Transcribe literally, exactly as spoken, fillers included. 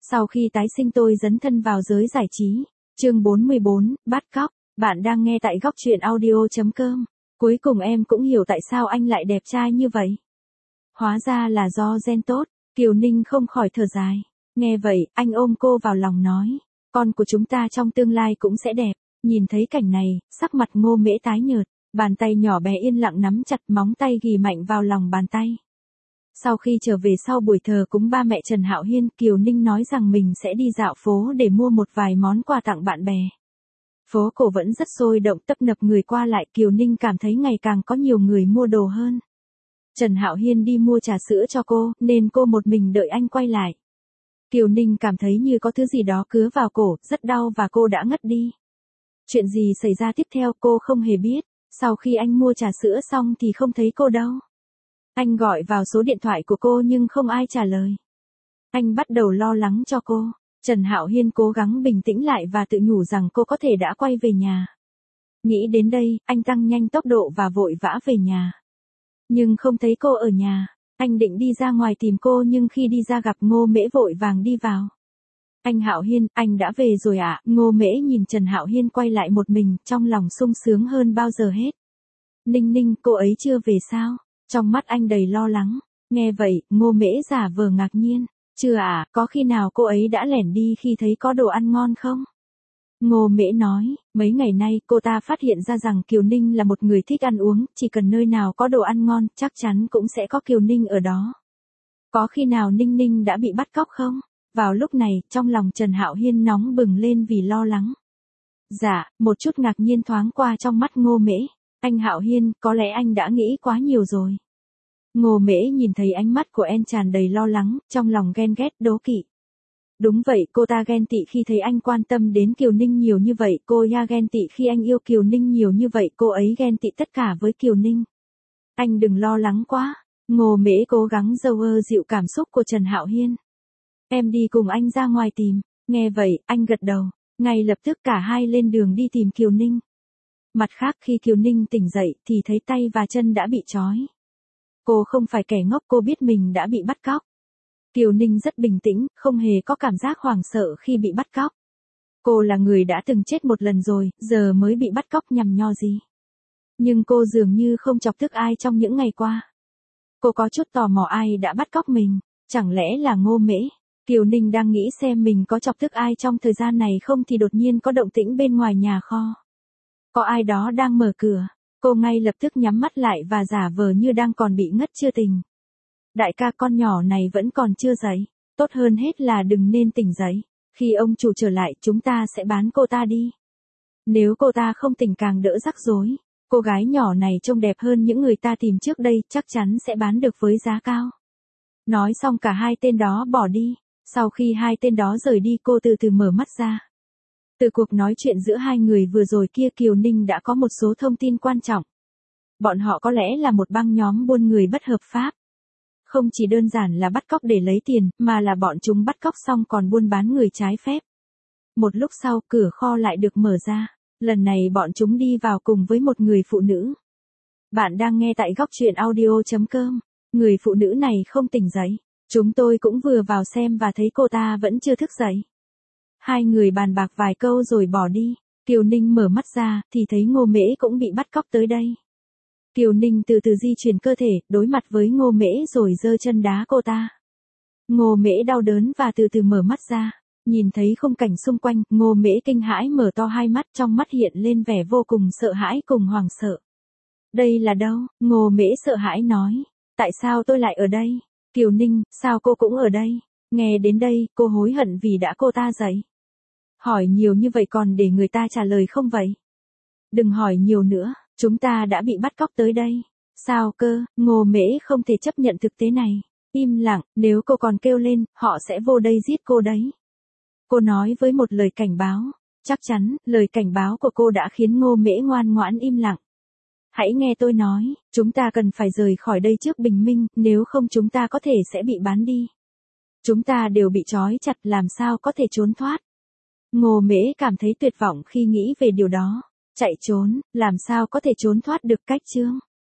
Sau khi tái sinh tôi dấn thân vào giới giải trí. Chương bốn mươi bốn, bắt cóc. Bạn đang nghe tại góc truyện audio.com. Cuối cùng em cũng hiểu tại sao anh lại đẹp trai như vậy. Hóa ra là do gen tốt. Kiều Ninh không khỏi thở dài. Nghe vậy, anh ôm cô vào lòng nói. Con của chúng ta trong tương lai cũng sẽ đẹp. Nhìn thấy cảnh này, sắc mặt Ngô Mễ tái nhợt. Bàn tay nhỏ bé yên lặng nắm chặt móng tay ghì mạnh vào lòng bàn tay. Sau khi trở về sau buổi thờ cúng ba mẹ Trần Hạo Hiên, Kiều Ninh nói rằng mình sẽ đi dạo phố để mua một vài món quà tặng bạn bè. Phố cổ vẫn rất sôi động, tấp nập người qua lại, Kiều Ninh cảm thấy ngày càng có nhiều người mua đồ hơn. Trần Hạo Hiên đi mua trà sữa cho cô, nên cô một mình đợi anh quay lại. Kiều Ninh cảm thấy như có thứ gì đó cứa vào cổ, rất đau và cô đã ngất đi. Chuyện gì xảy ra tiếp theo cô không hề biết, sau khi anh mua trà sữa xong thì không thấy cô đâu. Anh gọi vào số điện thoại của cô nhưng không ai trả lời. Anh bắt đầu lo lắng cho cô. Trần Hạo Hiên cố gắng bình tĩnh lại và tự nhủ rằng cô có thể đã quay về nhà. Nghĩ đến đây, anh tăng nhanh tốc độ và vội vã về nhà. Nhưng không thấy cô ở nhà. Anh định đi ra ngoài tìm cô nhưng khi đi ra gặp Ngô Mễ vội vàng đi vào. Anh Hạo Hiên, anh đã về rồi ạ. À? Ngô Mễ nhìn Trần Hạo Hiên quay lại một mình, trong lòng sung sướng hơn bao giờ hết. Ninh Ninh, cô ấy chưa về sao? Trong mắt anh đầy lo lắng. Nghe vậy, Ngô Mễ giả vờ ngạc nhiên. Chưa à, có khi nào cô ấy đã lẻn đi khi thấy có đồ ăn ngon không? Ngô Mễ nói, mấy ngày nay cô ta phát hiện ra rằng Kiều Ninh là một người thích ăn uống, chỉ cần nơi nào có đồ ăn ngon, chắc chắn cũng sẽ có Kiều Ninh ở đó. Có khi nào Ninh Ninh đã bị bắt cóc không? Vào lúc này, trong lòng Trần Hạo Hiên nóng bừng lên vì lo lắng. Dạ, một chút ngạc nhiên thoáng qua trong mắt Ngô Mễ. Anh Hạo Hiên, có lẽ anh đã nghĩ quá nhiều rồi. Ngô Mễ nhìn thấy ánh mắt của em tràn đầy lo lắng, trong lòng ghen ghét đố kỵ. Đúng vậy, cô ta ghen tị khi thấy anh quan tâm đến Kiều Ninh nhiều như vậy, cô ya ghen tị khi anh yêu Kiều Ninh nhiều như vậy, cô ấy ghen tị tất cả với Kiều Ninh. Anh đừng lo lắng quá. Ngô Mễ cố gắng dâu ơ dịu cảm xúc của Trần Hạo Hiên. Em đi cùng anh ra ngoài tìm. Nghe vậy, anh gật đầu. Ngay lập tức cả hai lên đường đi tìm Kiều Ninh. Mặt khác khi Kiều Ninh tỉnh dậy thì thấy tay và chân đã bị trói. Cô không phải kẻ ngốc, cô biết mình đã bị bắt cóc. Kiều Ninh rất bình tĩnh, không hề có cảm giác hoảng sợ khi bị bắt cóc. Cô là người đã từng chết một lần rồi, giờ mới bị bắt cóc nhằm nho gì. Nhưng cô dường như không chọc tức ai trong những ngày qua. Cô có chút tò mò ai đã bắt cóc mình, chẳng lẽ là Ngô Mễ. Kiều Ninh đang nghĩ xem mình có chọc tức ai trong thời gian này không thì đột nhiên có động tĩnh bên ngoài nhà kho. Có ai đó đang mở cửa, cô ngay lập tức nhắm mắt lại và giả vờ như đang còn bị ngất chưa tỉnh. Đại ca, con nhỏ này vẫn còn chưa dậy, tốt hơn hết là đừng nên tỉnh dậy, khi ông chủ trở lại chúng ta sẽ bán cô ta đi. Nếu cô ta không tỉnh càng đỡ rắc rối, cô gái nhỏ này trông đẹp hơn những người ta tìm trước đây, chắc chắn sẽ bán được với giá cao. Nói xong cả hai tên đó bỏ đi, sau khi hai tên đó rời đi cô từ từ mở mắt ra. Từ cuộc nói chuyện giữa hai người vừa rồi kia Kiều Ninh đã có một số thông tin quan trọng. Bọn họ có lẽ là một băng nhóm buôn người bất hợp pháp. Không chỉ đơn giản là bắt cóc để lấy tiền, mà là bọn chúng bắt cóc xong còn buôn bán người trái phép. Một lúc sau, cửa kho lại được mở ra. Lần này bọn chúng đi vào cùng với một người phụ nữ. Bạn đang nghe tại góc truyện audio.com. Người phụ nữ này không tỉnh dậy. Chúng tôi cũng vừa vào xem và thấy cô ta vẫn chưa thức dậy. Hai người bàn bạc vài câu rồi bỏ đi. Kiều Ninh mở mắt ra, thì thấy Ngô Mễ cũng bị bắt cóc tới đây. Kiều Ninh từ từ di chuyển cơ thể, đối mặt với Ngô Mễ rồi giơ chân đá cô ta. Ngô Mễ đau đớn và từ từ mở mắt ra. Nhìn thấy khung cảnh xung quanh, Ngô Mễ kinh hãi mở to hai mắt, trong mắt hiện lên vẻ vô cùng sợ hãi cùng hoảng sợ. Đây là đâu? Ngô Mễ sợ hãi nói. Tại sao tôi lại ở đây? Kiều Ninh, sao cô cũng ở đây? Nghe đến đây, cô hối hận vì đã cô ta dậy. Hỏi nhiều như vậy còn để người ta trả lời không vậy? Đừng hỏi nhiều nữa, chúng ta đã bị bắt cóc tới đây. Sao cơ? Ngô Mễ không thể chấp nhận thực tế này. Im lặng, nếu cô còn kêu lên, họ sẽ vô đây giết cô đấy. Cô nói với một lời cảnh báo. Chắc chắn, lời cảnh báo của cô đã khiến Ngô Mễ ngoan ngoãn im lặng. Hãy nghe tôi nói, chúng ta cần phải rời khỏi đây trước bình minh, nếu không chúng ta có thể sẽ bị bán đi. Chúng ta đều bị trói chặt, làm sao có thể trốn thoát. Ngô Mễ cảm thấy tuyệt vọng khi nghĩ về điều đó. Chạy trốn, làm sao có thể trốn thoát được cách chương.